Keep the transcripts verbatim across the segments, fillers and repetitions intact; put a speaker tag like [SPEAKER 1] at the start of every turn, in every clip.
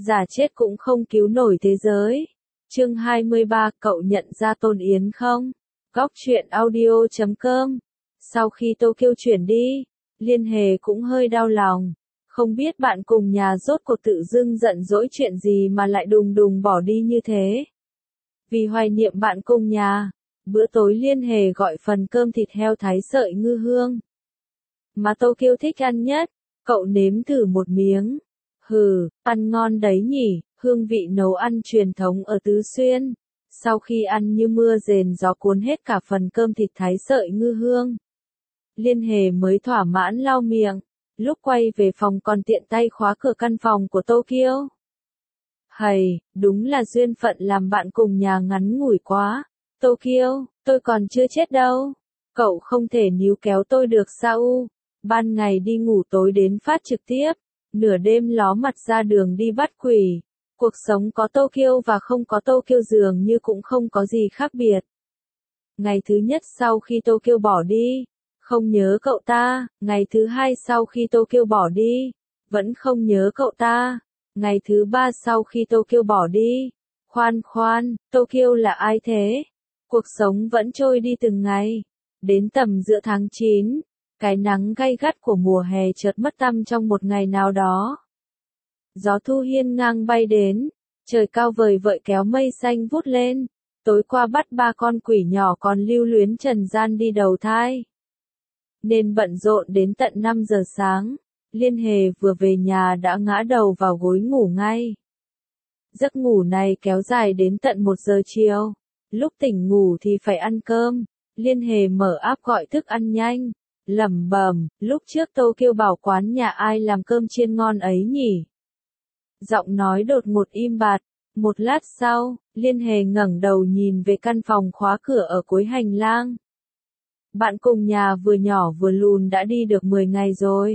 [SPEAKER 1] giả chết cũng không cứu nổi thế giới. Chương hai mươi ba, cậu nhận ra Tôn Yến không? Góc truyện audio chấm com. Sau khi Tokyo chuyển đi, Liên Hề cũng hơi đau lòng. Không biết bạn cùng nhà rốt cuộc tự dưng giận dỗi chuyện gì mà lại đùng đùng bỏ đi như thế. Vì hoài niệm bạn cùng nhà, bữa tối Liên Hề gọi phần cơm thịt heo thái sợi ngư hương. Mà Tokyo thích ăn nhất, cậu nếm thử một miếng. Hừ, ăn ngon đấy nhỉ, hương vị nấu ăn truyền thống ở Tứ Xuyên. Sau khi ăn như mưa rền gió cuốn hết cả phần cơm thịt thái sợi ngư hương, Liên Hề mới thỏa mãn lau miệng. Lúc quay về phòng còn tiện tay khóa cửa căn phòng của Tokyo. Hầy, đúng là duyên phận làm bạn cùng nhà ngắn ngủi quá. Tokyo, tôi còn chưa chết đâu. Cậu không thể níu kéo tôi được sao? Ban ngày đi ngủ tối đến phát trực tiếp, nửa đêm ló mặt ra đường đi bắt quỷ. Cuộc sống có Tokyo và không có Tokyo dường như cũng không có gì khác biệt. Ngày thứ nhất sau khi Tokyo bỏ đi, không nhớ cậu ta. Ngày thứ hai sau khi Tokyo bỏ đi, vẫn không nhớ cậu ta. Ngày thứ ba sau khi Tokyo bỏ đi, khoan khoan, Tokyo là ai thế? Cuộc sống vẫn trôi đi từng ngày. Đến tầm giữa tháng chín, cái nắng gay gắt của mùa hè chợt mất tăm trong một ngày nào đó. Gió thu hiên ngang bay đến, trời cao vời vợi kéo mây xanh vút lên. Tối qua bắt ba con quỷ nhỏ còn lưu luyến trần gian đi đầu thai, nên bận rộn đến tận năm giờ sáng. Liên Hề vừa về nhà đã ngã đầu vào gối ngủ ngay. Giấc ngủ này kéo dài đến tận một giờ chiều. Lúc tỉnh ngủ thì phải ăn cơm. Liên Hề mở app gọi thức ăn nhanh, lẩm bẩm, lúc trước Tokyo bảo quán nhà ai làm cơm chiên ngon ấy nhỉ? Giọng nói đột ngột im bặt. Một lát sau, Liên Hề ngẩng đầu nhìn về căn phòng khóa cửa ở cuối hành lang. Bạn cùng nhà vừa nhỏ vừa lùn đã đi được mười ngày rồi.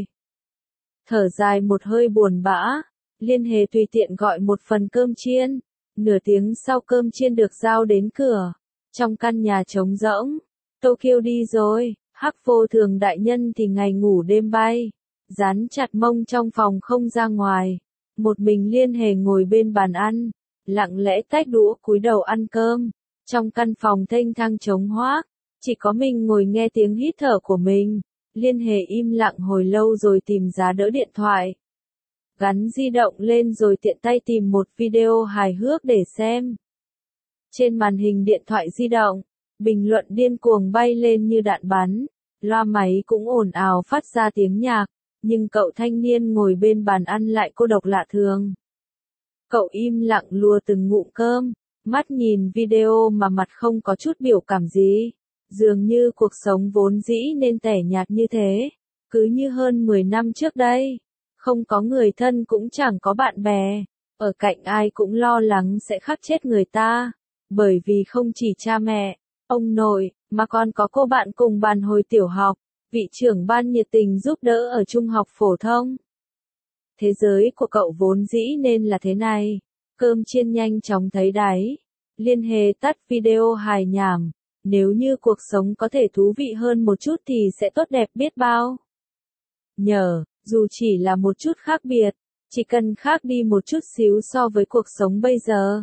[SPEAKER 1] Thở dài một hơi buồn bã, Liên Hề tùy tiện gọi một phần cơm chiên. Nửa tiếng sau cơm chiên được giao đến cửa. Trong căn nhà trống rỗng, Tokyo đi rồi, Hắc Vô Thường đại nhân thì ngày ngủ đêm bay, dán chặt mông trong phòng không ra ngoài. Một mình Liên Hề ngồi bên bàn ăn, lặng lẽ tách đũa cúi đầu ăn cơm. Trong căn phòng thênh thang trống hoác, chỉ có mình ngồi nghe tiếng hít thở của mình. Liên Hề im lặng hồi lâu rồi tìm giá đỡ điện thoại, gắn di động lên rồi tiện tay tìm một video hài hước để xem. Trên màn hình điện thoại di động, bình luận điên cuồng bay lên như đạn bắn, loa máy cũng ồn ào phát ra tiếng nhạc, nhưng cậu thanh niên ngồi bên bàn ăn lại cô độc lạ thường. Cậu im lặng lùa từng ngụm cơm, mắt nhìn video mà mặt không có chút biểu cảm gì. Dường như cuộc sống vốn dĩ nên tẻ nhạt như thế, cứ như hơn mười năm trước đây. Không có người thân cũng chẳng có bạn bè, ở cạnh ai cũng lo lắng sẽ khắc chết người ta, bởi vì không chỉ cha mẹ, ông nội, mà còn có cô bạn cùng bàn hồi tiểu học, vị trưởng ban nhiệt tình giúp đỡ ở trung học phổ thông. Thế giới của cậu vốn dĩ nên là thế này. Cơm chiên nhanh chóng thấy đáy, Liên Hề tắt video hài nhảm. Nếu như cuộc sống có thể thú vị hơn một chút thì sẽ tốt đẹp biết bao. Nhờ, dù chỉ là một chút khác biệt, chỉ cần khác đi một chút xíu so với cuộc sống bây giờ.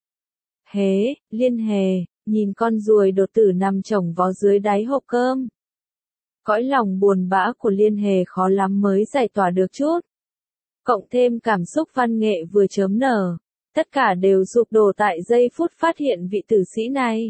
[SPEAKER 1] Hế, Liên Hề, nhìn con ruồi đột tử nằm chồng vó dưới đáy hộp cơm. Cõi lòng buồn bã của Liên Hề khó lắm mới giải tỏa được chút. Cộng thêm cảm xúc văn nghệ vừa chớm nở, tất cả đều sụp đổ tại giây phút phát hiện vị tử sĩ này.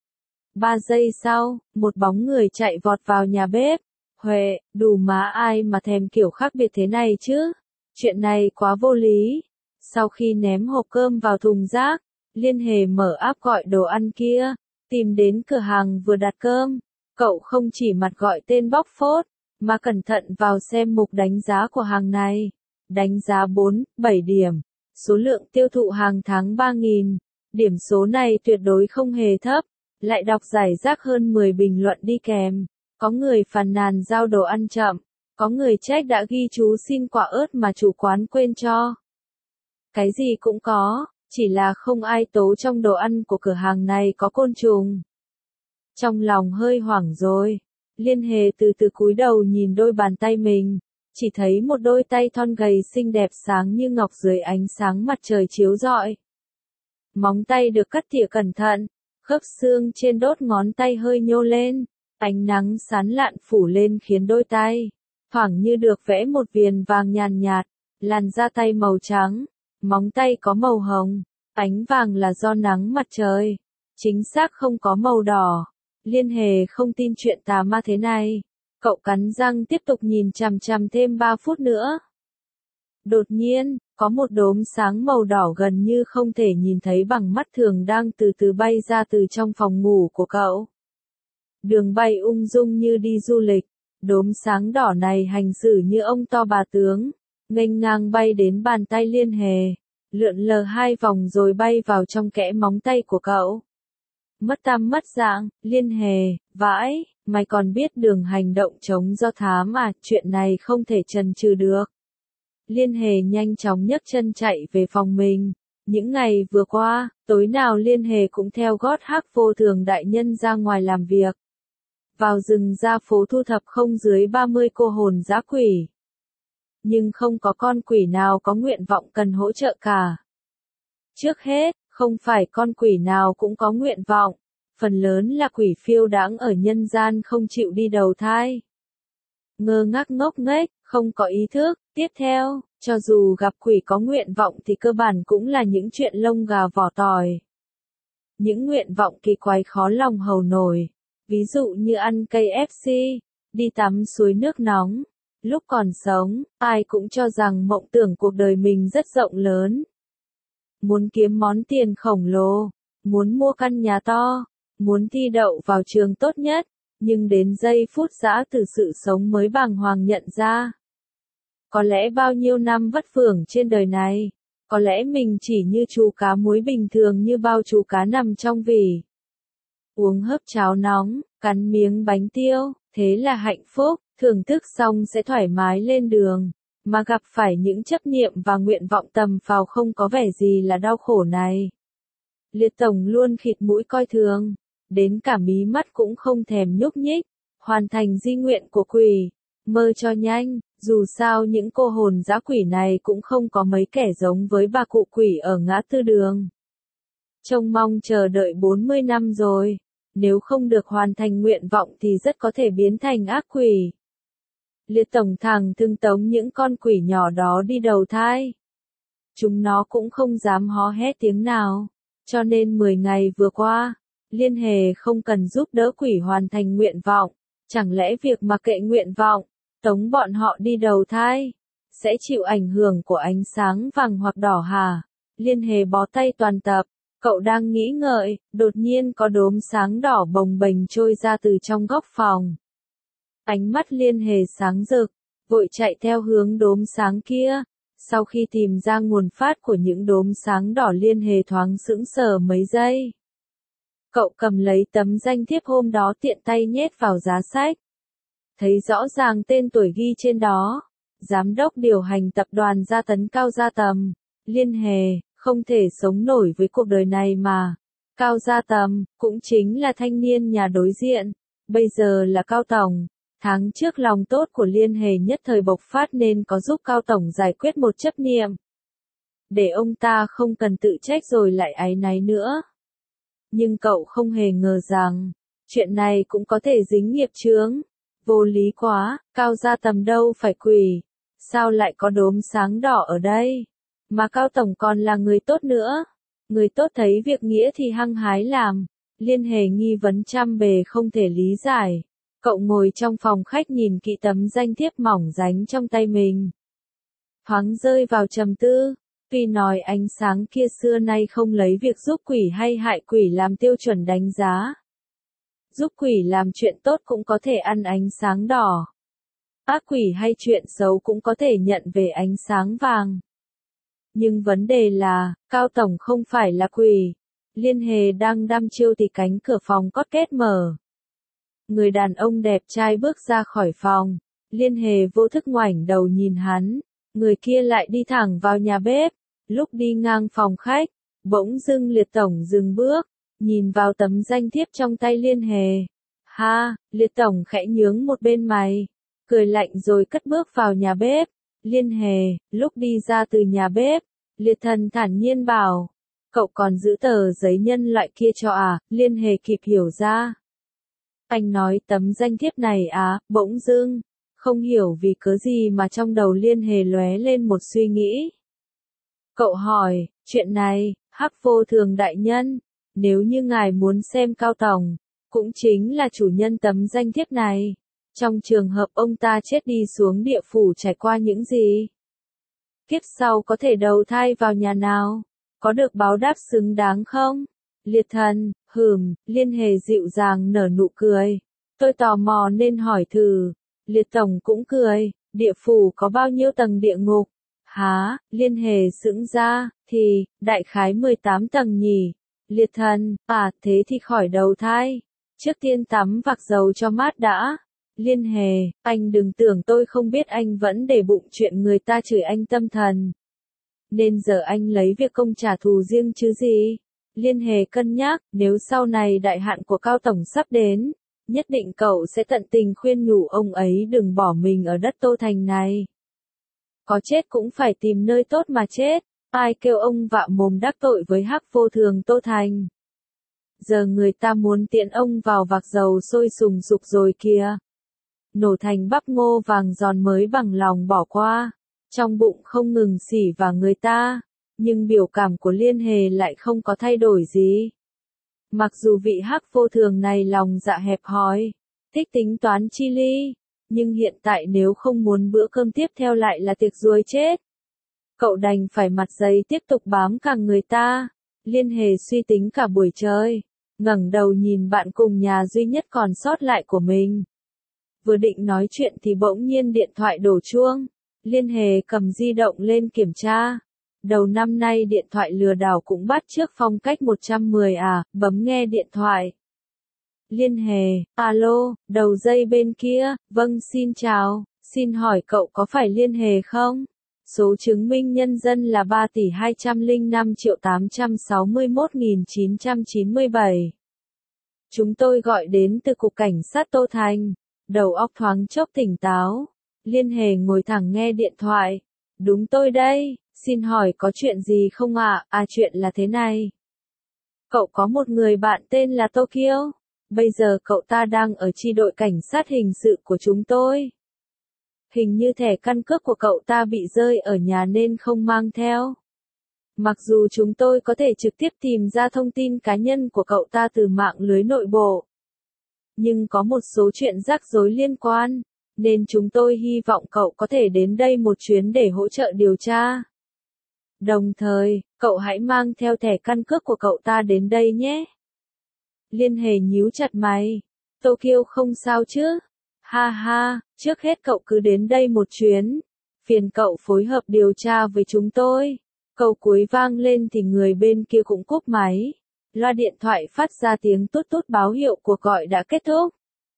[SPEAKER 1] Ba giây sau, một bóng người chạy vọt vào nhà bếp. Huệ, đủ má ai mà thèm kiểu khác biệt thế này chứ? Chuyện này quá vô lý. Sau khi ném hộp cơm vào thùng rác, Liên Hề mở app gọi đồ ăn kia, tìm đến cửa hàng vừa đặt cơm. Cậu không chỉ mặt gọi tên bóc phốt, mà cẩn thận vào xem mục đánh giá của hàng này. Đánh giá bốn, bảy điểm. Số lượng tiêu thụ hàng tháng ba nghìn. Điểm số này tuyệt đối không hề thấp. Lại đọc giải rác hơn mười bình luận đi kèm. Có người phàn nàn giao đồ ăn chậm. Có người trách đã ghi chú xin quả ớt mà chủ quán quên cho. Cái gì cũng có, chỉ là không ai tố trong đồ ăn của cửa hàng này có côn trùng. Trong lòng hơi hoảng rồi, Liên Hề từ từ cúi đầu nhìn đôi bàn tay mình. chỉ thấy một đôi tay thon gầy xinh đẹp sáng như ngọc dưới ánh sáng mặt trời chiếu rọi. Móng tay được cắt tỉa cẩn thận, khớp xương trên đốt ngón tay hơi nhô lên, ánh nắng sáng lạn phủ lên khiến đôi tay thoảng như được vẽ một viền vàng nhàn nhạt, làn da tay màu trắng, móng tay có màu hồng, ánh vàng là do nắng mặt trời, chính xác không có màu đỏ. Liên Hề không tin chuyện tà ma thế này, cậu cắn răng tiếp tục nhìn chằm chằm thêm ba phút nữa. Đột nhiên, có một đốm sáng màu đỏ gần như không thể nhìn thấy bằng mắt thường đang từ từ bay ra từ trong phòng ngủ của cậu. Đường bay ung dung như đi du lịch, đốm sáng đỏ này hành xử như ông to bà tướng, nghênh ngang bay đến bàn tay Liên Hề, lượn lờ hai vòng rồi bay vào trong kẽ móng tay của cậu. Mất tăm mất dạng, Liên Hề, vãi, mày còn biết đường hành động chống do thám à, chuyện này không thể chần chừ được. Liên Hề nhanh chóng nhấc chân chạy về phòng mình. Những ngày vừa qua, tối nào Liên Hề cũng theo gót Hắc Vô Thường đại nhân ra ngoài làm việc. Vào rừng ra phố thu thập không dưới ba mươi cô hồn dã quỷ. Nhưng không có con quỷ nào có nguyện vọng cần hỗ trợ cả. Trước hết, không phải con quỷ nào cũng có nguyện vọng, phần lớn là quỷ phiêu đãng ở nhân gian không chịu đi đầu thai. Ngơ ngác ngốc nghếch, không có ý thức, tiếp theo, cho dù gặp quỷ có nguyện vọng thì cơ bản cũng là những chuyện lông gà vỏ tỏi. Những nguyện vọng kỳ quái khó lòng hầu nổi, ví dụ như ăn ca ép xê, đi tắm suối nước nóng. Lúc còn sống, ai cũng cho rằng mộng tưởng cuộc đời mình rất rộng lớn. Muốn kiếm món tiền khổng lồ, muốn mua căn nhà to, muốn thi đậu vào trường tốt nhất, nhưng đến giây phút giã từ sự sống mới bàng hoàng nhận ra. Có lẽ bao nhiêu năm vất vưởng trên đời này, có lẽ mình chỉ như chú cá muối bình thường như bao chú cá nằm trong vỉ. Uống hớp cháo nóng, cắn miếng bánh tiêu, thế là hạnh phúc, thưởng thức xong sẽ thoải mái lên đường. Mà gặp phải những chấp niệm và nguyện vọng tầm phào không có vẻ gì là đau khổ này. Liệt Tổng luôn khịt mũi coi thường, đến cả mí mắt cũng không thèm nhúc nhích, hoàn thành di nguyện của quỷ, mơ cho nhanh, dù sao những cô hồn dã quỷ này cũng không có mấy kẻ giống với bà cụ quỷ ở ngã tư đường. Trông mong chờ đợi bốn mươi năm rồi, nếu không được hoàn thành nguyện vọng thì rất có thể biến thành ác quỷ. Liệt Tổng thẳng thừng tống những con quỷ nhỏ đó đi đầu thai. Chúng nó cũng không dám hó hét tiếng nào, cho nên mười ngày vừa qua, Liên Hề không cần giúp đỡ quỷ hoàn thành nguyện vọng, chẳng lẽ việc mặc kệ nguyện vọng, tống bọn họ đi đầu thai, sẽ chịu ảnh hưởng của ánh sáng vàng hoặc đỏ hả? Liên Hề bó tay toàn tập, cậu đang nghĩ ngợi, đột nhiên có đốm sáng đỏ bồng bềnh trôi ra từ trong góc phòng. Ánh mắt Liên Hề sáng rực, vội chạy theo hướng đốm sáng kia. Sau khi tìm ra nguồn phát của những đốm sáng đỏ Liên Hề thoáng sững sờ mấy giây. Cậu cầm lấy tấm danh thiếp hôm đó tiện tay nhét vào giá sách. Thấy rõ ràng tên tuổi ghi trên đó. Giám đốc điều hành tập đoàn Gia Tấn Cao Gia Tầm. Liên Hề, không thể sống nổi với cuộc đời này mà. Cao Gia Tầm, cũng chính là thanh niên nhà đối diện. Bây giờ là Cao Tổng. Tháng trước lòng tốt của Liên Hề nhất thời bộc phát nên có giúp Cao Tổng giải quyết một chấp niệm. Để ông ta không cần tự trách rồi lại áy náy nữa. Nhưng cậu không hề ngờ rằng, chuyện này cũng có thể dính nghiệp chướng. Vô lý quá, Cao Gia Tầm đâu phải quỷ. Sao lại có đốm sáng đỏ ở đây? Mà Cao Tổng còn là người tốt nữa. Người tốt thấy việc nghĩa thì hăng hái làm. Liên Hề nghi vấn trăm bề không thể lý giải. Cậu ngồi trong phòng khách nhìn kỹ tấm danh thiếp mỏng dánh trong tay mình. Thoáng rơi vào trầm tư, tuy nói ánh sáng kia xưa nay không lấy việc giúp quỷ hay hại quỷ làm tiêu chuẩn đánh giá. Giúp quỷ làm chuyện tốt cũng có thể ăn ánh sáng đỏ. Ác quỷ hay chuyện xấu cũng có thể nhận về ánh sáng vàng. Nhưng vấn đề là, Cao Tổng không phải là quỷ. Liên Hề đang đăm chiêu thì cánh cửa phòng cót két mở. Người đàn ông đẹp trai bước ra khỏi phòng, Liên Hề vô thức ngoảnh đầu nhìn hắn, người kia lại đi thẳng vào nhà bếp, lúc đi ngang phòng khách, bỗng dưng Liệt Tổng dừng bước, nhìn vào tấm danh thiếp trong tay Liên Hề. Ha, Liệt Tổng khẽ nhướng một bên mày, cười lạnh rồi cất bước vào nhà bếp. Liên Hề, lúc đi ra từ nhà bếp, Liệt Thần thản nhiên bảo, cậu còn giữ tờ giấy nhân loại kia cho à? Liên Hề kịp hiểu ra. Anh nói tấm danh thiếp này á, bỗng dưng, không hiểu vì cớ gì mà trong đầu Liên Hề lóe lên một suy nghĩ. Cậu hỏi, chuyện này, Hắc Vô Thường đại nhân, nếu như ngài muốn xem Cao Tổng, cũng chính là chủ nhân tấm danh thiếp này, trong trường hợp ông ta chết đi xuống địa phủ trải qua những gì? Kiếp sau có thể đầu thai vào nhà nào? Có được báo đáp xứng đáng không? Liệt Thần, hừm, Liên Hề dịu dàng nở nụ cười. Tôi tò mò nên hỏi thử. Liệt Tổng cũng cười, địa phủ có bao nhiêu tầng địa ngục? Hả, Liên Hề sững ra, thì, đại khái mười tám tầng nhỉ? Liệt Thần, à, thế thì khỏi đầu thai. Trước tiên tắm vạc dầu cho mát đã. Liên Hề, anh đừng tưởng tôi không biết anh vẫn để bụng chuyện người ta chửi anh tâm thần. Nên giờ anh lấy việc công trả thù riêng chứ gì? Liên Hề cân nhắc, nếu sau này đại hạn của Cao Tổng sắp đến, nhất định cậu sẽ tận tình khuyên nhủ ông ấy đừng bỏ mình ở đất Tô Thành này. Có chết cũng phải tìm nơi tốt mà chết, ai kêu ông vạ mồm đắc tội với Hắc Vô Thường Tô Thành. Giờ người ta muốn tiện ông vào vạc dầu sôi sùng sục rồi kìa. Nổ thành bắp ngô vàng giòn mới bằng lòng bỏ qua, trong bụng không ngừng xỉ vào người ta, nhưng biểu cảm của Liên Hề lại không có thay đổi gì. Mặc dù vị Hắc Vô Thường này lòng dạ hẹp hòi, thích tính toán chi ly, nhưng hiện tại nếu không muốn bữa cơm tiếp theo lại là tiệc ruồi chết, cậu đành phải mặt dày tiếp tục bám càng người ta. Liên Hề suy tính cả buổi trời, ngẩng đầu nhìn bạn cùng nhà duy nhất còn sót lại của mình. Vừa định nói chuyện thì bỗng nhiên điện thoại đổ chuông. Liên Hề cầm di động lên kiểm tra. Đầu năm nay điện thoại lừa đảo cũng bắt chước phong cách một trăm mười à, bấm nghe điện thoại. Liên Hề, alo, đầu dây bên kia, vâng xin chào, xin hỏi cậu có phải Liên Hề không? Số chứng minh nhân dân là ba tỷ hai trăm lẻ năm triệu tám trăm sáu mươi mốt nghìn chín trăm chín mươi bảy. Chúng tôi gọi đến từ Cục Cảnh sát Tô Thành. Đầu óc thoáng chốc tỉnh táo. Liên Hề ngồi thẳng nghe điện thoại. Đúng tôi đây, xin hỏi có chuyện gì không ạ? À? à chuyện là thế này. Cậu có một người bạn tên là Tokyo. Bây giờ cậu ta đang ở chi đội cảnh sát hình sự của chúng tôi. Hình như thẻ căn cước của cậu ta bị rơi ở nhà nên không mang theo. Mặc dù chúng tôi có thể trực tiếp tìm ra thông tin cá nhân của cậu ta từ mạng lưới nội bộ, nhưng có một số chuyện rắc rối liên quan, nên chúng tôi hy vọng cậu có thể đến đây một chuyến để hỗ trợ điều tra. Đồng thời, cậu hãy mang theo thẻ căn cước của cậu ta đến đây nhé. Liên Hề nhíu chặt mày. Tokyo không sao chứ? Ha ha, trước hết cậu cứ đến đây một chuyến. Phiền cậu phối hợp điều tra với chúng tôi. Câu cuối vang lên thì người bên kia cũng cúp máy. Loa điện thoại phát ra tiếng tút tút báo hiệu cuộc gọi đã kết thúc.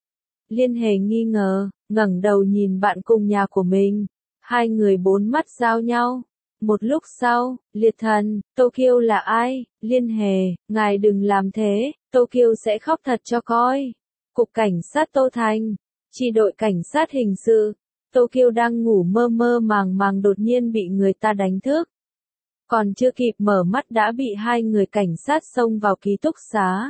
[SPEAKER 1] Liên Hề nghi ngờ, ngẩng đầu nhìn bạn cùng nhà của mình. Hai người bốn mắt giao nhau. Một lúc sau, Liệt Thần, Tokyo là ai? Liên Hề, ngài đừng làm thế, Tokyo sẽ khóc thật cho coi. Cục Cảnh sát Tô Thành, chi đội cảnh sát hình sự. Tokyo đang ngủ mơ mơ màng màng đột nhiên bị người ta đánh thức. Còn chưa kịp mở mắt đã bị hai người cảnh sát xông vào ký túc xá.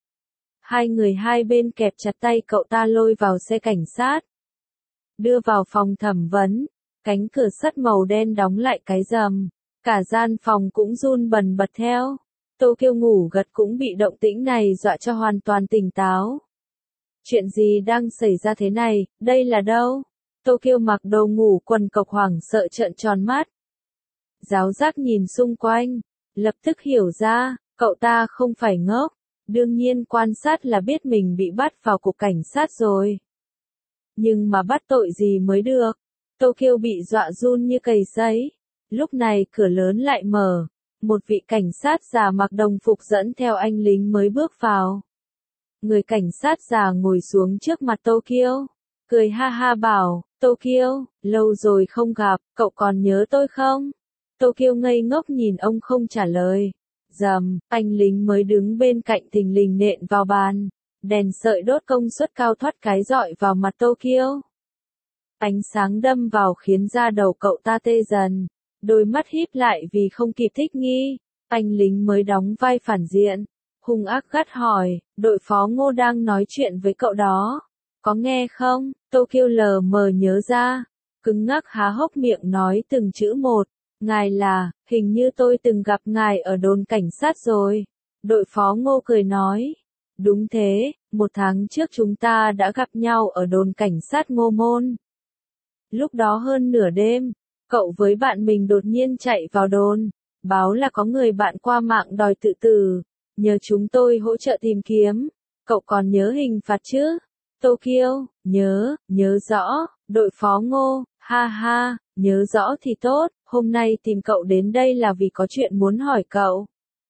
[SPEAKER 1] Hai người hai bên kẹp chặt tay cậu ta lôi vào xe cảnh sát. Đưa vào phòng thẩm vấn, cánh cửa sắt màu đen đóng lại cái rầm. Cả gian phòng cũng run bần bật theo. Tokyo ngủ gật cũng bị động tĩnh này dọa cho hoàn toàn tỉnh táo. Chuyện gì đang xảy ra thế này, đây là đâu? Tokyo mặc đồ ngủ quần cộc hoảng sợ trợn tròn mắt. Giáo giác nhìn xung quanh, lập tức hiểu ra, cậu ta không phải ngốc, đương nhiên quan sát là biết mình bị bắt vào cục cảnh sát rồi. Nhưng mà bắt tội gì mới được, Tokyo bị dọa run như cầy sấy. Lúc này cửa lớn lại mở, một vị cảnh sát già mặc đồng phục dẫn theo anh lính mới bước vào. Người cảnh sát già ngồi xuống trước mặt Tokyo, cười ha ha bảo, Tokyo, lâu rồi không gặp, cậu còn nhớ tôi không? Tokyo ngây ngốc nhìn ông không trả lời. Rầm, anh lính mới đứng bên cạnh thình lình nện vào bàn. Đèn sợi đốt công suất cao thoát cái rọi vào mặt Tokyo. Ánh sáng đâm vào khiến da đầu cậu ta tê dần, đôi mắt híp lại vì không kịp thích nghi. Anh lính mới đóng vai phản diện, hung ác gắt hỏi, đội phó Ngô đang nói chuyện với cậu đó, có nghe không? Tokyo lờ mờ nhớ ra, cứng ngắc há hốc miệng nói từng chữ một, ngài là, hình như tôi từng gặp ngài ở đồn cảnh sát rồi. Đội phó Ngô cười nói, đúng thế, một tháng trước chúng ta đã gặp nhau ở đồn cảnh sát Ngô Môn. Lúc đó hơn nửa đêm, cậu với bạn mình đột nhiên chạy vào đồn, báo là có người bạn qua mạng đòi tự tử, nhờ chúng tôi hỗ trợ tìm kiếm. Cậu còn nhớ hình phạt chứ? Tokyo, nhớ, nhớ rõ. Đội phó Ngô, ha ha, nhớ rõ thì tốt, hôm nay tìm cậu đến đây là vì có chuyện muốn hỏi cậu.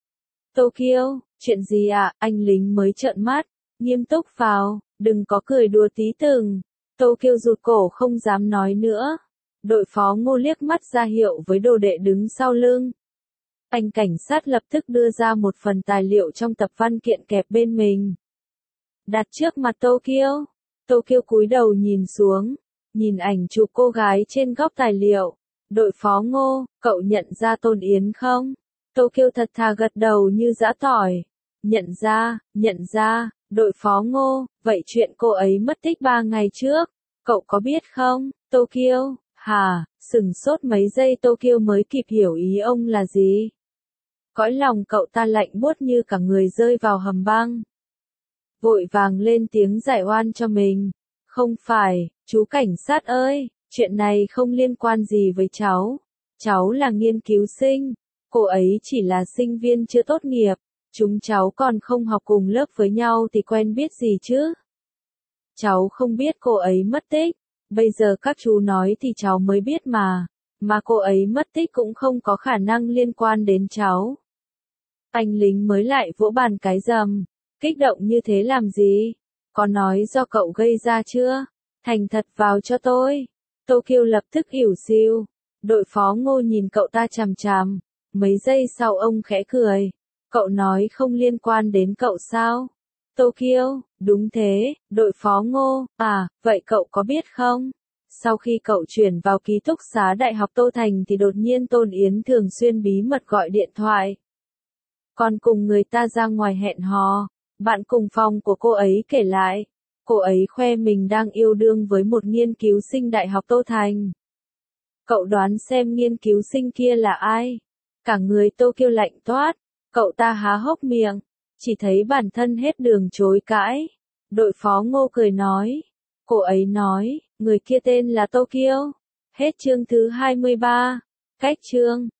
[SPEAKER 1] Tokyo, chuyện gì ạ? À? Anh lính mới trợn mắt, nghiêm túc vào, đừng có cười đùa tí từng. Tokyo rụt cổ không dám nói nữa. Đội phó Ngô liếc mắt ra hiệu với đồ đệ đứng sau lưng. Anh cảnh sát lập tức đưa ra một phần tài liệu trong tập văn kiện kẹp bên mình. Đặt trước mặt Tokyo. Tokyo cúi đầu nhìn xuống, nhìn ảnh chụp cô gái trên góc tài liệu. Đội phó Ngô, cậu nhận ra Tôn Yến không? Tokyo thật thà gật đầu như giã tỏi. Nhận ra, nhận ra. Đội phó Ngô, vậy chuyện cô ấy mất tích ba ngày trước, cậu có biết không? Tokyo, hả? Sừng sốt mấy giây Tokyo mới kịp hiểu ý ông là gì. Cõi lòng cậu ta lạnh buốt như cả người rơi vào hầm băng. Vội vàng lên tiếng giải oan cho mình. Không phải, chú cảnh sát ơi, chuyện này không liên quan gì với cháu. Cháu là nghiên cứu sinh, cô ấy chỉ là sinh viên chưa tốt nghiệp. Chúng cháu còn không học cùng lớp với nhau thì quen biết gì chứ? Cháu không biết cô ấy mất tích, bây giờ các chú nói thì cháu mới biết mà, mà cô ấy mất tích cũng không có khả năng liên quan đến cháu. Anh lính mới lại vỗ bàn cái rầm, kích động như thế làm gì? Có nói do cậu gây ra chưa? Thành thật vào cho tôi. Tokyo lập tức ỉu xìu. Đội phó Ngô nhìn cậu ta chằm chằm, mấy giây sau ông khẽ cười. Cậu nói không liên quan đến cậu sao? Tokyo, đúng thế, đội phó Ngô, à, vậy cậu có biết không? Sau khi cậu chuyển vào ký túc xá Đại học Tô Thành thì đột nhiên Tôn Yến thường xuyên bí mật gọi điện thoại. Còn cùng người ta ra ngoài hẹn hò, bạn cùng phòng của cô ấy kể lại, cô ấy khoe mình đang yêu đương với một nghiên cứu sinh Đại học Tô Thành. Cậu đoán xem nghiên cứu sinh kia là ai? Cả người Tokyo lạnh toát. Cậu ta há hốc miệng, chỉ thấy bản thân hết đường chối cãi. Đội phó Ngô cười nói, cô ấy nói, người kia tên là Tokyo. Hết chương thứ hai mươi ba, cách chương.